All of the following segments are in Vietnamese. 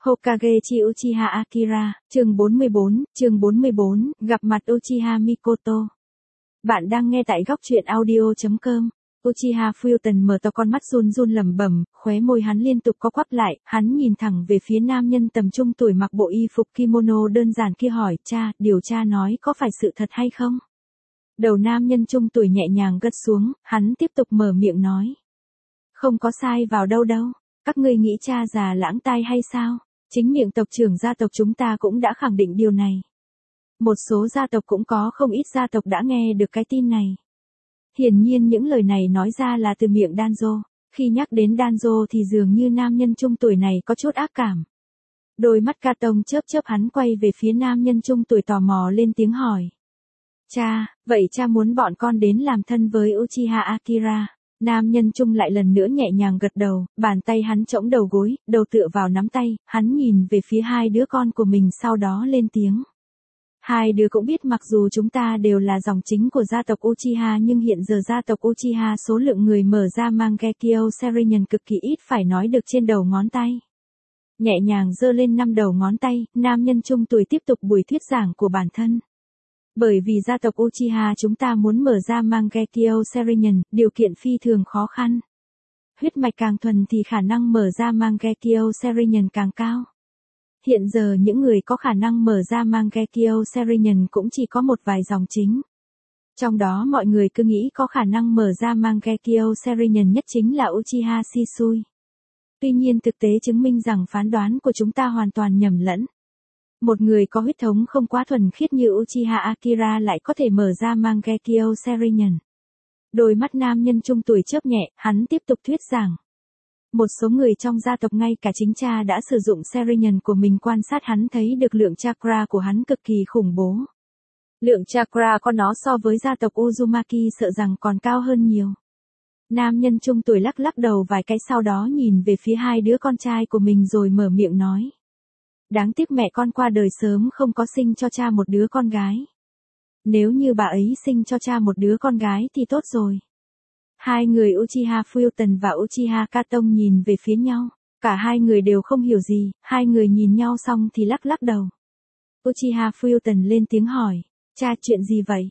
Hokage chi Uchiha Akira, chương 44, gặp mặt Uchiha Mikoto. Bạn đang nghe tại góc truyện audio.com. Uchiha Futon mở to con mắt run run lẩm bẩm, khóe môi hắn liên tục co quắp lại, hắn nhìn thẳng về phía nam nhân tầm trung tuổi mặc bộ y phục kimono đơn giản kia hỏi, cha, điều cha nói có phải sự thật hay không? Đầu nam nhân trung tuổi nhẹ nhàng gật xuống, hắn tiếp tục mở miệng nói. Không có sai vào đâu đâu, các ngươi nghĩ cha già lãng tai hay sao? Chính miệng tộc trưởng gia tộc chúng ta cũng đã khẳng định điều này. Một số gia tộc cũng có không ít gia tộc đã nghe được cái tin này. Hiển nhiên những lời này nói ra là từ miệng Danzo. Khi nhắc đến Danzo thì dường như nam nhân trung tuổi này có chút ác cảm. Đôi mắt Katong chớp chớp, hắn quay về phía nam nhân trung tuổi tò mò lên tiếng hỏi. Cha, vậy cha muốn bọn con đến làm thân với Uchiha Akira? Nam nhân trung lại lần nữa nhẹ nhàng gật đầu, bàn tay hắn chỗng đầu gối, đầu tựa vào nắm tay, hắn nhìn về phía hai đứa con của mình sau đó lên tiếng. Hai đứa cũng biết mặc dù chúng ta đều là dòng chính của gia tộc Uchiha nhưng hiện giờ gia tộc Uchiha số lượng người mở ra Mangekyo Sharingan cực kỳ ít, phải nói được trên đầu ngón tay. Nhẹ nhàng giơ lên 5 đầu ngón tay, nam nhân trung tuổi tiếp tục buổi thuyết giảng của bản thân. Bởi vì gia tộc Uchiha chúng ta muốn mở ra Mangekyo Sharingan, điều kiện phi thường khó khăn. Huyết mạch càng thuần thì khả năng mở ra Mangekyo Sharingan càng cao. Hiện giờ những người có khả năng mở ra Mangekyo Sharingan cũng chỉ có một vài dòng chính. Trong đó mọi người cứ nghĩ có khả năng mở ra Mangekyo Sharingan nhất chính là Uchiha Shisui. Tuy nhiên thực tế chứng minh rằng phán đoán của chúng ta hoàn toàn nhầm lẫn. Một người có huyết thống không quá thuần khiết như Uchiha Akira lại có thể mở ra Mangekyo Sharingan. Đôi mắt nam nhân trung tuổi chớp nhẹ, hắn tiếp tục thuyết giảng. Một số người trong gia tộc ngay cả chính cha đã sử dụng Sharingan của mình quan sát hắn thấy được lượng chakra của hắn cực kỳ khủng bố. Lượng chakra của nó so với gia tộc Uzumaki sợ rằng còn cao hơn nhiều. Nam nhân trung tuổi lắc lắc đầu vài cái sau đó nhìn về phía hai đứa con trai của mình rồi mở miệng nói. Đáng tiếc mẹ con qua đời sớm không có sinh cho cha một đứa con gái. Nếu như bà ấy sinh cho cha một đứa con gái thì tốt rồi. Hai người Uchiha Futon và Uchiha Katong nhìn về phía nhau. Cả hai người đều không hiểu gì, hai người nhìn nhau xong thì lắc lắc đầu. Uchiha Futon lên tiếng hỏi, cha chuyện gì vậy?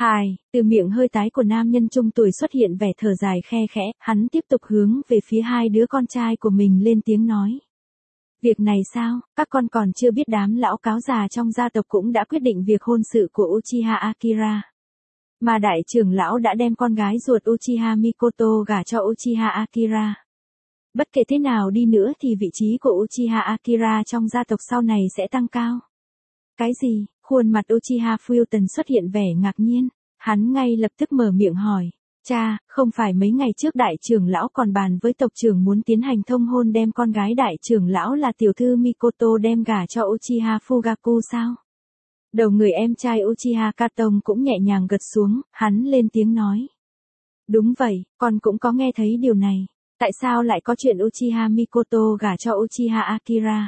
Từ miệng hơi tái của nam nhân trung tuổi xuất hiện vẻ thở dài khe khẽ, hắn tiếp tục hướng về phía hai đứa con trai của mình lên tiếng nói. Việc này sao, các con còn chưa biết đám lão cáo già trong gia tộc cũng đã quyết định việc hôn sự của Uchiha Akira. Mà đại trưởng lão đã đem con gái ruột Uchiha Mikoto gả cho Uchiha Akira. Bất kể thế nào đi nữa thì vị trí của Uchiha Akira trong gia tộc sau này sẽ tăng cao. Cái gì? Khuôn mặt Uchiha Futon xuất hiện vẻ ngạc nhiên. Hắn ngay lập tức mở miệng hỏi. Cha, không phải mấy ngày trước đại trưởng lão còn bàn với tộc trưởng muốn tiến hành thông hôn đem con gái đại trưởng lão là tiểu thư Mikoto đem gả cho Uchiha Fugaku sao? Đầu người em trai Uchiha Katong cũng nhẹ nhàng gật xuống, hắn lên tiếng nói. Đúng vậy, con cũng có nghe thấy điều này. Tại sao lại có chuyện Uchiha Mikoto gả cho Uchiha Akira?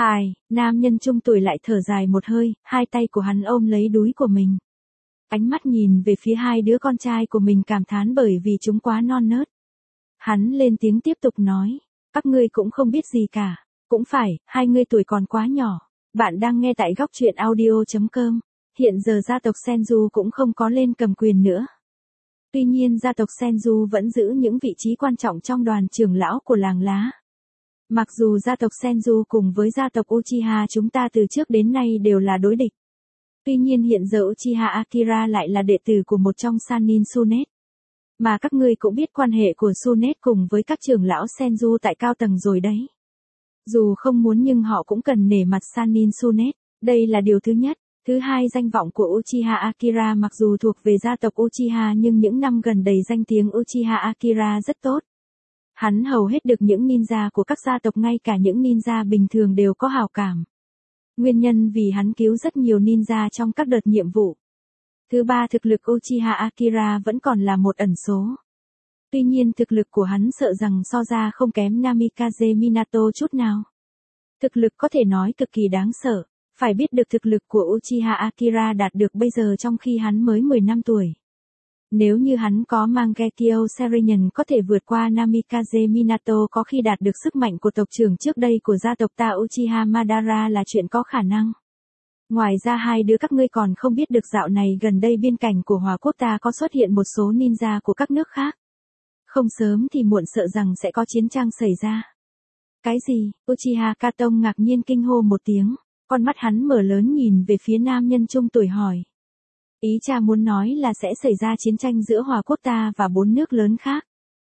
Nam nhân trung tuổi lại thở dài một hơi, hai tay của hắn ôm lấy đúi của mình. Ánh mắt nhìn về phía hai đứa con trai của mình cảm thán bởi vì chúng quá non nớt. Hắn lên tiếng tiếp tục nói, các ngươi cũng không biết gì cả. Cũng phải, hai ngươi tuổi còn quá nhỏ. Bạn đang nghe tại góc truyện audio.com. Hiện giờ gia tộc Senju cũng không có lên cầm quyền nữa. Tuy nhiên gia tộc Senju vẫn giữ những vị trí quan trọng trong đoàn trưởng lão của làng lá. Mặc dù gia tộc Senju cùng với gia tộc Uchiha chúng ta từ trước đến nay đều là đối địch. Tuy nhiên hiện giờ Uchiha Akira lại là đệ tử của một trong Sannin Sunet. Mà các ngươi cũng biết quan hệ của Sunet cùng với các trưởng lão Senju tại cao tầng rồi đấy. Dù không muốn nhưng họ cũng cần nể mặt Sannin Sunet, đây là điều thứ nhất. Thứ hai, danh vọng của Uchiha Akira mặc dù thuộc về gia tộc Uchiha nhưng những năm gần đây danh tiếng Uchiha Akira rất tốt. Hắn hầu hết được những ninja của các gia tộc ngay cả những ninja bình thường đều có hảo cảm. Nguyên nhân vì hắn cứu rất nhiều ninja trong các đợt nhiệm vụ. Thứ ba, thực lực Uchiha Akira vẫn còn là một ẩn số. Tuy nhiên thực lực của hắn sợ rằng so ra không kém Namikaze Minato chút nào. Thực lực có thể nói cực kỳ đáng sợ. Phải biết được thực lực của Uchiha Akira đạt được bây giờ trong khi hắn mới 10 năm tuổi. Nếu như hắn có Mangekyo Serenyon có thể vượt qua Namikaze Minato có khi đạt được sức mạnh của tộc trưởng trước đây của gia tộc ta Uchiha Madara là chuyện có khả năng. Ngoài ra hai đứa các ngươi còn không biết được dạo này gần đây biên cảnh của Hòa quốc ta có xuất hiện một số ninja của các nước khác. Không sớm thì muộn sợ rằng sẽ có chiến tranh xảy ra. Cái gì? Uchiha Katon ngạc nhiên kinh hô một tiếng, con mắt hắn mở lớn nhìn về phía nam nhân trung tuổi hỏi. Ý cha muốn nói là sẽ xảy ra chiến tranh giữa Hòa quốc ta và 4 nước lớn khác.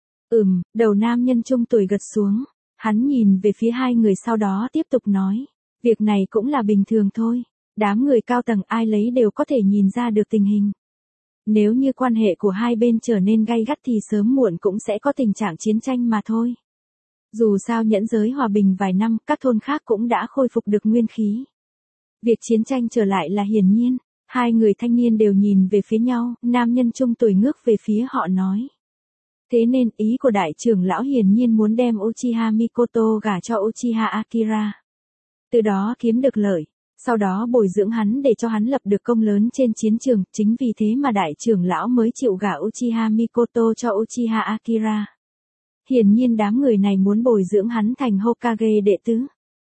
Đầu nam nhân trung tuổi gật xuống, hắn nhìn về phía hai người sau đó tiếp tục nói. Việc này cũng là bình thường thôi, đám người cao tầng ai lấy đều có thể nhìn ra được tình hình. Nếu như quan hệ của hai bên trở nên gay gắt thì sớm muộn cũng sẽ có tình trạng chiến tranh mà thôi. Dù sao nhẫn giới hòa bình vài năm, các thôn khác cũng đã khôi phục được nguyên khí. Việc chiến tranh trở lại là hiển nhiên. Hai người thanh niên đều nhìn về phía nhau, nam nhân trung tuổi ngước về phía họ nói. Thế nên ý của đại trưởng lão hiển nhiên muốn đem Uchiha Mikoto gả cho Uchiha Akira. Từ đó kiếm được lợi, sau đó bồi dưỡng hắn để cho hắn lập được công lớn trên chiến trường, chính vì thế mà đại trưởng lão mới chịu gả Uchiha Mikoto cho Uchiha Akira. Hiển nhiên đám người này muốn bồi dưỡng hắn thành Hokage đệ tứ.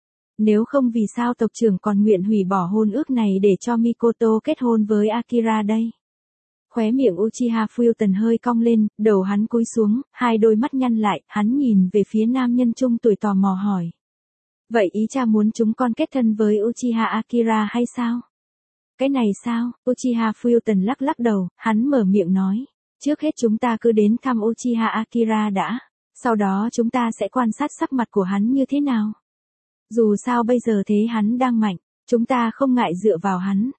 Nếu không vì sao tộc trưởng còn nguyện hủy bỏ hôn ước này để cho Mikoto kết hôn với Akira đây? Khóe miệng Uchiha Futon hơi cong lên, đầu hắn cúi xuống, hai đôi mắt nhăn lại, hắn nhìn về phía nam nhân trung tuổi tò mò hỏi. Vậy ý cha muốn chúng con kết thân với Uchiha Akira hay sao? Cái này sao? Uchiha Futon lắc lắc đầu, hắn mở miệng nói. Trước hết chúng ta cứ đến thăm Uchiha Akira đã, sau đó chúng ta sẽ quan sát sắc mặt của hắn như thế nào. Dù sao bây giờ thế hắn đang mạnh, chúng ta không ngại dựa vào hắn.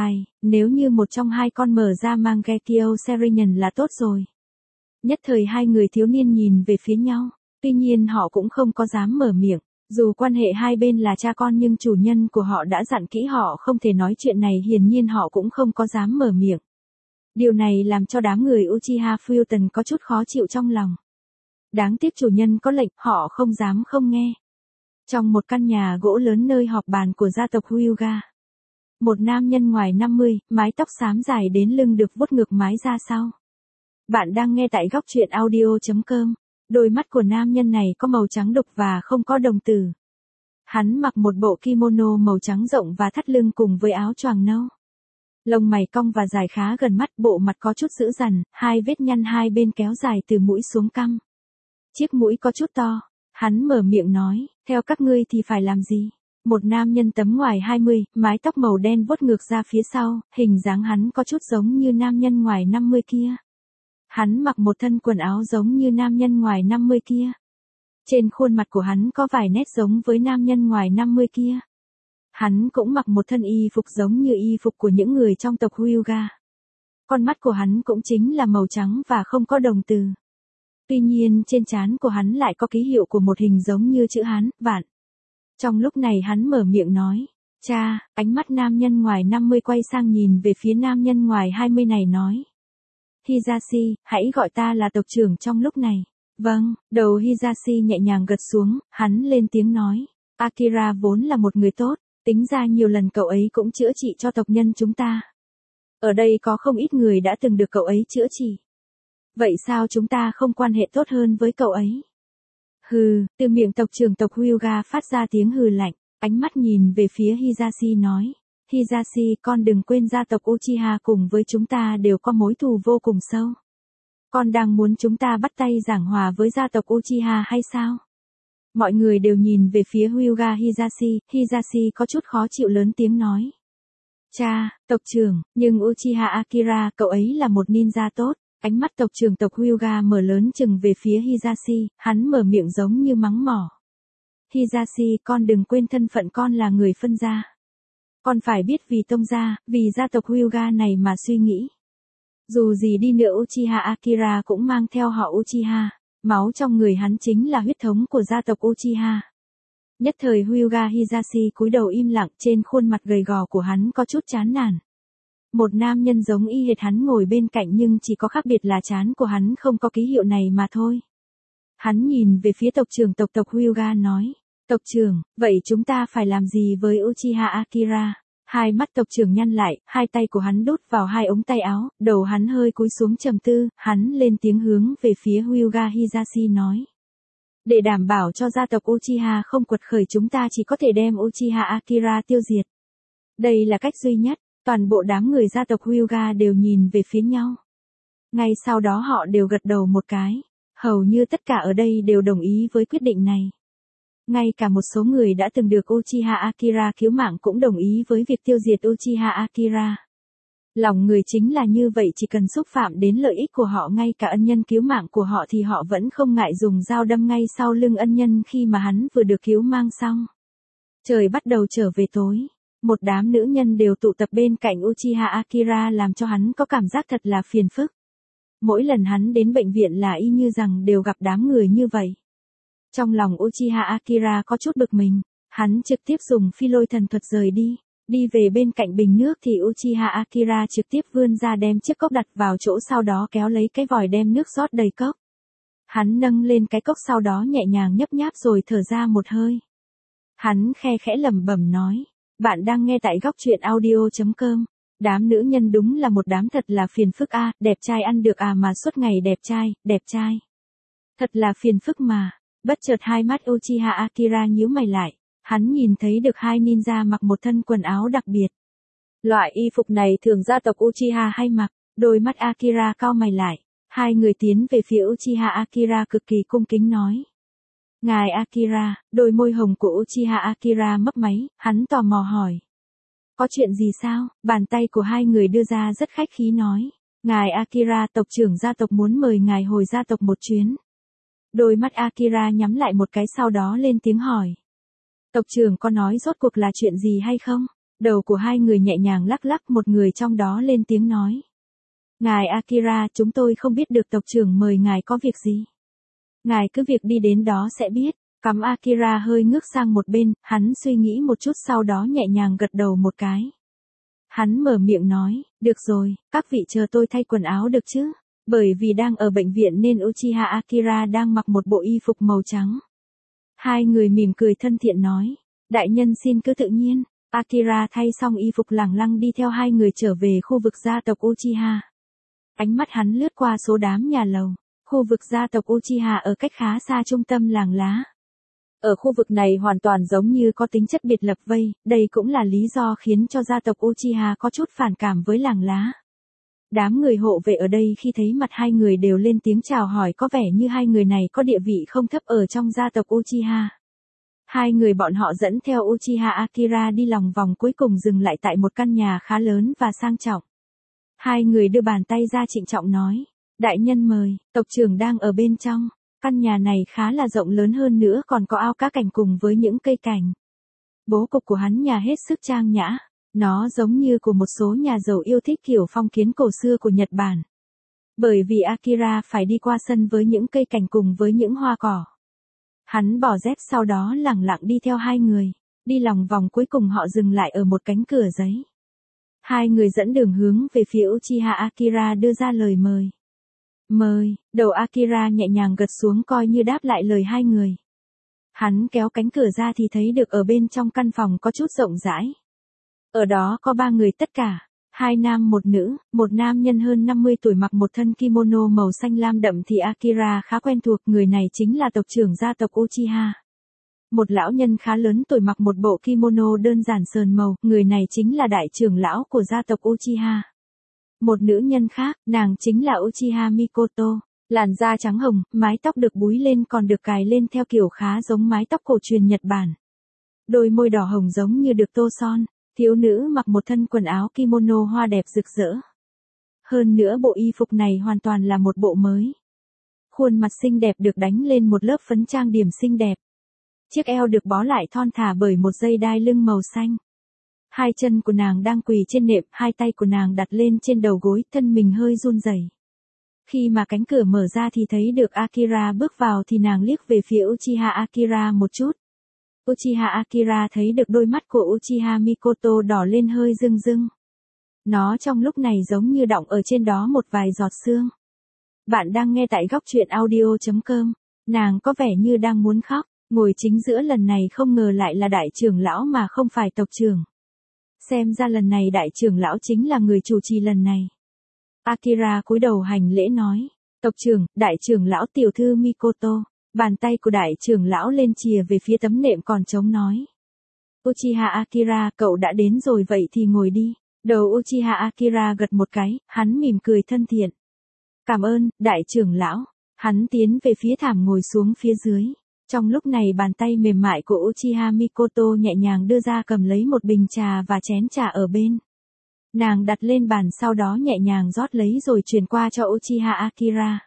Nếu như một trong hai con mở ra Mangekyo Serenyon là tốt rồi. Nhất thời hai người thiếu niên nhìn về phía nhau, tuy nhiên họ cũng không có dám mở miệng. Dù quan hệ hai bên là cha con nhưng chủ nhân của họ đã dặn kỹ họ không thể nói chuyện này, hiển nhiên họ cũng không có dám mở miệng. Điều này làm cho đám người Uchiha Futon có chút khó chịu trong lòng. Đáng tiếc chủ nhân có lệnh, họ không dám không nghe. Trong một căn nhà gỗ lớn nơi họp bàn của gia tộc Hyuga, một nam nhân ngoài 50, mái tóc xám dài đến lưng được vuốt ngược mái ra sau. Bạn đang nghe tại góc truyện audio.com. Đôi mắt của nam nhân này có màu trắng đục và không có đồng tử. Hắn mặc một bộ kimono màu trắng rộng và thắt lưng cùng với áo choàng nâu. Lông mày cong và dài khá gần mắt, bộ mặt có chút dữ dằn, hai vết nhăn hai bên kéo dài từ mũi xuống cằm. Chiếc mũi có chút to. Hắn mở miệng nói, theo các ngươi thì phải làm gì? Một nam nhân tấm ngoài 20, mái tóc màu đen vuốt ngược ra phía sau, hình dáng hắn có chút giống như nam nhân ngoài 50 kia. Hắn mặc một thân quần áo giống như nam nhân ngoài 50 kia. Trên khuôn mặt của hắn có vài nét giống với nam nhân ngoài 50 kia. Hắn cũng mặc một thân y phục giống như y phục của những người trong tộc Hyuga. Con mắt của hắn cũng chính là màu trắng và không có đồng tử. Tuy nhiên trên trán của hắn lại có ký hiệu của một hình giống như chữ Hán, vạn. Trong lúc này hắn mở miệng nói, cha, ánh mắt nam nhân ngoài 50 quay sang nhìn về phía nam nhân ngoài 20 này nói. Hisashi, hãy gọi ta là tộc trưởng trong lúc này. Vâng, đầu Hisashi nhẹ nhàng gật xuống, hắn lên tiếng nói. Akira vốn là một người tốt, tính ra nhiều lần cậu ấy cũng chữa trị cho tộc nhân chúng ta. Ở đây có không ít người đã từng được cậu ấy chữa trị. Vậy sao chúng ta không quan hệ tốt hơn với cậu ấy? Hừ, từ miệng tộc trưởng tộc Hyuga phát ra tiếng hừ lạnh, ánh mắt nhìn về phía Hisashi nói. Hisashi, con đừng quên gia tộc Uchiha cùng với chúng ta đều có mối thù vô cùng sâu. Con đang muốn chúng ta bắt tay giảng hòa với gia tộc Uchiha hay sao? Mọi người đều nhìn về phía Hyuga Hisashi, Hisashi có chút khó chịu lớn tiếng nói. Cha, tộc trưởng, nhưng Uchiha Akira, cậu ấy là một ninja tốt. Ánh mắt tộc trưởng tộc Hyuga mở lớn chừng về phía Hisashi, hắn mở miệng giống như mắng mỏ. Hisashi, con đừng quên thân phận con là người phân gia. Con phải biết vì tông gia, vì gia tộc Hyuga này mà suy nghĩ. Dù gì đi nữa Uchiha Akira cũng mang theo họ Uchiha, máu trong người hắn chính là huyết thống của gia tộc Uchiha. Nhất thời Hyuga Hisashi cúi đầu im lặng, trên khuôn mặt gầy gò của hắn có chút chán nản. Một nam nhân giống y hệt hắn ngồi bên cạnh nhưng chỉ có khác biệt là trán của hắn không có ký hiệu này mà thôi. Hắn nhìn về phía tộc trưởng tộc Hyuga nói. Tộc trưởng, vậy chúng ta phải làm gì với Uchiha Akira? Hai mắt tộc trưởng nhăn lại, hai tay của hắn đút vào hai ống tay áo, đầu hắn hơi cúi xuống trầm tư, hắn lên tiếng hướng về phía Hyuga Hisashi nói. Để đảm bảo cho gia tộc Uchiha không quật khởi, chúng ta chỉ có thể đem Uchiha Akira tiêu diệt. Đây là cách duy nhất. Toàn bộ đám người gia tộc Hyuga đều nhìn về phía nhau. Ngay sau đó họ đều gật đầu một cái. Hầu như tất cả ở đây đều đồng ý với quyết định này. Ngay cả một số người đã từng được Uchiha Akira cứu mạng cũng đồng ý với việc tiêu diệt Uchiha Akira. Lòng người chính là như vậy, chỉ cần xúc phạm đến lợi ích của họ, ngay cả ân nhân cứu mạng của họ thì họ vẫn không ngại dùng dao đâm ngay sau lưng ân nhân khi mà hắn vừa được cứu mang xong. Trời bắt đầu trở về tối. Một đám nữ nhân đều tụ tập bên cạnh Uchiha Akira làm cho hắn có cảm giác thật là phiền phức. Mỗi lần hắn đến bệnh viện là y như rằng đều gặp đám người như vậy. Trong lòng Uchiha Akira có chút bực mình, hắn trực tiếp dùng phi lôi thần thuật rời đi. Đi về bên cạnh bình nước thì Uchiha Akira trực tiếp vươn ra đem chiếc cốc đặt vào chỗ, sau đó kéo lấy cái vòi đem nước rót đầy cốc. Hắn nâng lên cái cốc sau đó nhẹ nhàng nhấp nháp rồi thở ra một hơi. Hắn khe khẽ lẩm bẩm nói. Bạn đang nghe tại góc truyện audio.com. Đám nữ nhân đúng là một đám thật là phiền phức a, đẹp trai ăn được à mà suốt ngày đẹp trai. Thật là phiền phức mà. Bất chợt hai mắt Uchiha Akira nhíu mày lại. Hắn nhìn thấy được hai ninja mặc một thân quần áo đặc biệt. Loại y phục này thường gia tộc Uchiha hay mặc. Đôi mắt Akira cau mày lại. Hai người tiến về phía Uchiha Akira cực kỳ cung kính nói. Ngài Akira, đôi môi hồng của Uchiha Akira mấp máy, hắn tò mò hỏi. Có chuyện gì sao? Bàn tay của hai người đưa ra rất khách khí nói. Ngài Akira, tộc trưởng gia tộc muốn mời ngài hồi gia tộc một chuyến. Đôi mắt Akira nhắm lại một cái sau đó lên tiếng hỏi. Tộc trưởng có nói rốt cuộc là chuyện gì hay không? Đầu của hai người nhẹ nhàng lắc lắc, một người trong đó lên tiếng nói. Ngài Akira, chúng tôi không biết được tộc trưởng mời ngài có việc gì. Ngài cứ việc đi đến đó sẽ biết. Cắm Akira hơi ngước sang một bên, hắn suy nghĩ một chút sau đó nhẹ nhàng gật đầu một cái. Hắn mở miệng nói, được rồi, các vị chờ tôi thay quần áo được chứ? Bởi vì đang ở bệnh viện nên Uchiha Akira đang mặc một bộ y phục màu trắng. Hai người mỉm cười thân thiện nói, đại nhân xin cứ tự nhiên. Akira thay xong y phục lẳng lặng đi theo hai người trở về khu vực gia tộc Uchiha. Ánh mắt hắn lướt qua số đám nhà lầu. Khu vực gia tộc Uchiha ở cách khá xa trung tâm làng lá. Ở khu vực này hoàn toàn giống như có tính chất biệt lập vây, đây cũng là lý do khiến cho gia tộc Uchiha có chút phản cảm với làng lá. Đám người hộ vệ ở đây khi thấy mặt hai người đều lên tiếng chào hỏi, có vẻ như hai người này có địa vị không thấp ở trong gia tộc Uchiha. Hai người bọn họ dẫn theo Uchiha Akira đi lòng vòng, cuối cùng dừng lại tại một căn nhà khá lớn và sang trọng. Hai người đưa bàn tay ra trịnh trọng nói. Đại nhân mời, tộc trưởng đang ở bên trong. Căn nhà này khá là rộng lớn, hơn nữa còn có ao cá cảnh cùng với những cây cảnh. Bố cục của hắn nhà hết sức trang nhã. Nó giống như của một số nhà giàu yêu thích kiểu phong kiến cổ xưa của Nhật Bản. Bởi vì Akira phải đi qua sân với những cây cảnh cùng với những hoa cỏ. Hắn bỏ dép sau đó lẳng lặng đi theo hai người. Đi lòng vòng, cuối cùng họ dừng lại ở một cánh cửa giấy. Hai người dẫn đường hướng về phía Uchiha Akira đưa ra lời mời. Mời, đầu Akira nhẹ nhàng gật xuống coi như đáp lại lời hai người. Hắn kéo cánh cửa ra thì thấy được ở bên trong căn phòng có chút rộng rãi. Ở đó có ba người tất cả, hai nam một nữ, một nam nhân hơn 50 tuổi mặc một thân kimono màu xanh lam đậm thì Akira khá quen thuộc, người này chính là tộc trưởng gia tộc Uchiha. Một lão nhân khá lớn tuổi mặc một bộ kimono đơn giản sờn màu, người này chính là đại trưởng lão của gia tộc Uchiha. Một nữ nhân khác, nàng chính là Uchiha Mikoto, làn da trắng hồng, mái tóc được búi lên còn được cài lên theo kiểu khá giống mái tóc cổ truyền Nhật Bản. Đôi môi đỏ hồng giống như được tô son, thiếu nữ mặc một thân quần áo kimono hoa đẹp rực rỡ. Hơn nữa bộ y phục này hoàn toàn là một bộ mới. Khuôn mặt xinh đẹp được đánh lên một lớp phấn trang điểm xinh đẹp. Chiếc eo được bó lại thon thả bởi một dây đai lưng màu xanh. Hai chân của nàng đang quỳ trên nệm, hai tay của nàng đặt lên trên đầu gối, thân mình hơi run rẩy. Khi mà cánh cửa mở ra thì thấy được Akira bước vào thì nàng liếc về phía Uchiha Akira một chút. Uchiha Akira thấy được đôi mắt của Uchiha Mikoto đỏ lên hơi rưng rưng. Nó trong lúc này giống như đọng ở trên đó một vài giọt sương. Bạn đang nghe tại góc truyện audio.com. Nàng có vẻ như đang muốn khóc, ngồi chính giữa lần này không ngờ lại là đại trưởng lão mà không phải tộc trưởng. Xem ra lần này đại trưởng lão chính là người chủ trì lần này. Akira cúi đầu hành lễ nói. Tộc trưởng, đại trưởng lão tiểu thư Mikoto. Bàn tay của đại trưởng lão lên chìa về phía tấm nệm còn trống nói. Uchiha Akira, cậu đã đến rồi vậy thì ngồi đi. Đầu Uchiha Akira gật một cái, hắn mỉm cười thân thiện. Cảm ơn, đại trưởng lão. Hắn tiến về phía thảm ngồi xuống phía dưới. Trong lúc này bàn tay mềm mại của Uchiha Mikoto nhẹ nhàng đưa ra cầm lấy một bình trà và chén trà ở bên. Nàng đặt lên bàn sau đó nhẹ nhàng rót lấy rồi truyền qua cho Uchiha Akira.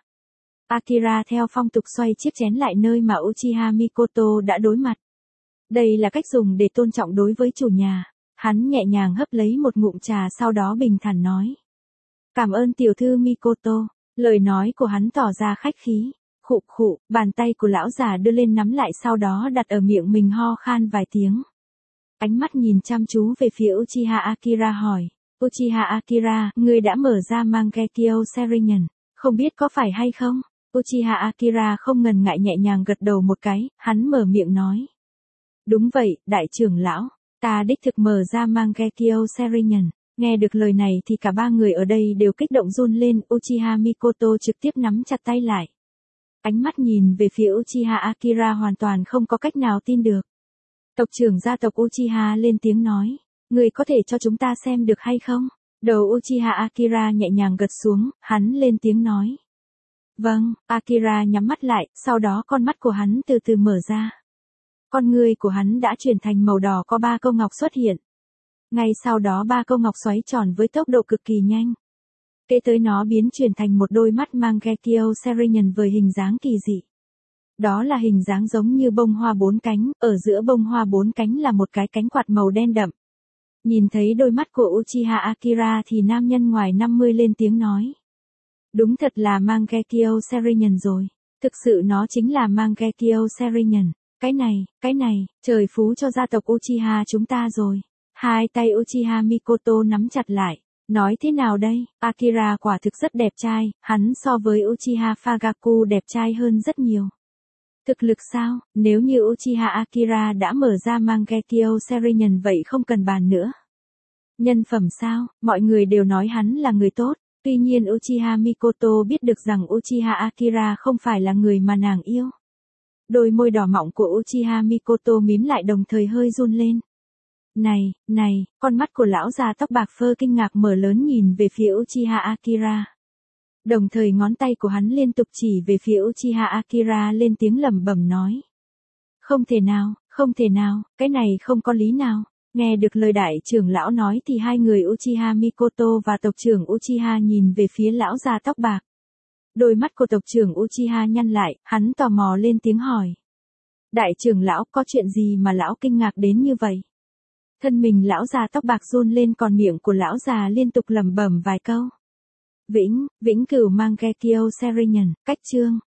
Akira theo phong tục xoay chiếc chén lại nơi mà Uchiha Mikoto đã đối mặt. Đây là cách dùng để tôn trọng đối với chủ nhà. Hắn nhẹ nhàng hấp lấy một ngụm trà sau đó bình thản nói. Cảm ơn tiểu thư Mikoto. Lời nói của hắn tỏ ra khách khí. Khụ khụ, bàn tay của lão già đưa lên nắm lại sau đó đặt ở miệng mình ho khan vài tiếng. Ánh mắt nhìn chăm chú về phía Uchiha Akira hỏi. Uchiha Akira, ngươi đã mở ra Mangekyo Sharingan, không biết có phải hay không? Uchiha Akira không ngần ngại nhẹ nhàng gật đầu một cái, hắn mở miệng nói. Đúng vậy, đại trưởng lão, ta đích thực mở ra Mangekyo Sharingan. Nghe được lời này thì cả ba người ở đây đều kích động run lên, Uchiha Mikoto trực tiếp nắm chặt tay lại. Ánh mắt nhìn về phía Uchiha Akira hoàn toàn không có cách nào tin được. Tộc trưởng gia tộc Uchiha lên tiếng nói. Người có thể cho chúng ta xem được hay không? Đầu Uchiha Akira nhẹ nhàng gật xuống, hắn lên tiếng nói. Vâng, Akira nhắm mắt lại, sau đó con mắt của hắn từ từ mở ra. Con người của hắn đã chuyển thành màu đỏ có 3 câu ngọc xuất hiện. Ngay sau đó 3 câu ngọc xoáy tròn với tốc độ cực kỳ nhanh. Kế tới nó biến chuyển thành một đôi mắt Mangekyo Sharingan với hình dáng kỳ dị. Đó là hình dáng giống như bông hoa 4 cánh, ở giữa bông hoa 4 cánh là một cái cánh quạt màu đen đậm. Nhìn thấy đôi mắt của Uchiha Akira thì nam nhân ngoài 50 lên tiếng nói. Đúng thật là Mangekyo Sharingan rồi. Thực sự nó chính là Mangekyo Sharingan. Cái này, trời phú cho gia tộc Uchiha chúng ta rồi. Hai tay Uchiha Mikoto nắm chặt lại. Nói thế nào đây, Akira quả thực rất đẹp trai, hắn so với Uchiha Fagaku đẹp trai hơn rất nhiều. Thực lực sao, nếu như Uchiha Akira đã mở ra Mangekyo Sharingan vậy không cần bàn nữa. Nhân phẩm sao, mọi người đều nói hắn là người tốt, tuy nhiên Uchiha Mikoto biết được rằng Uchiha Akira không phải là người mà nàng yêu. Đôi môi đỏ mọng của Uchiha Mikoto mím lại đồng thời hơi run lên. Này, con mắt của lão già tóc bạc phơ kinh ngạc mở lớn nhìn về phía Uchiha Akira. Đồng thời ngón tay của hắn liên tục chỉ về phía Uchiha Akira lên tiếng lẩm bẩm nói. Không thể nào, cái này không có lý nào. Nghe được lời đại trưởng lão nói thì hai người Uchiha Mikoto và tộc trưởng Uchiha nhìn về phía lão già tóc bạc. Đôi mắt của tộc trưởng Uchiha nhăn lại, hắn tò mò lên tiếng hỏi. Đại trưởng lão, có chuyện gì mà lão kinh ngạc đến như vậy? Thân mình lão già tóc bạc run lên còn miệng của lão già liên tục lẩm bẩm vài câu. Vĩnh cửu Mangekyo Sharingan, cách chương.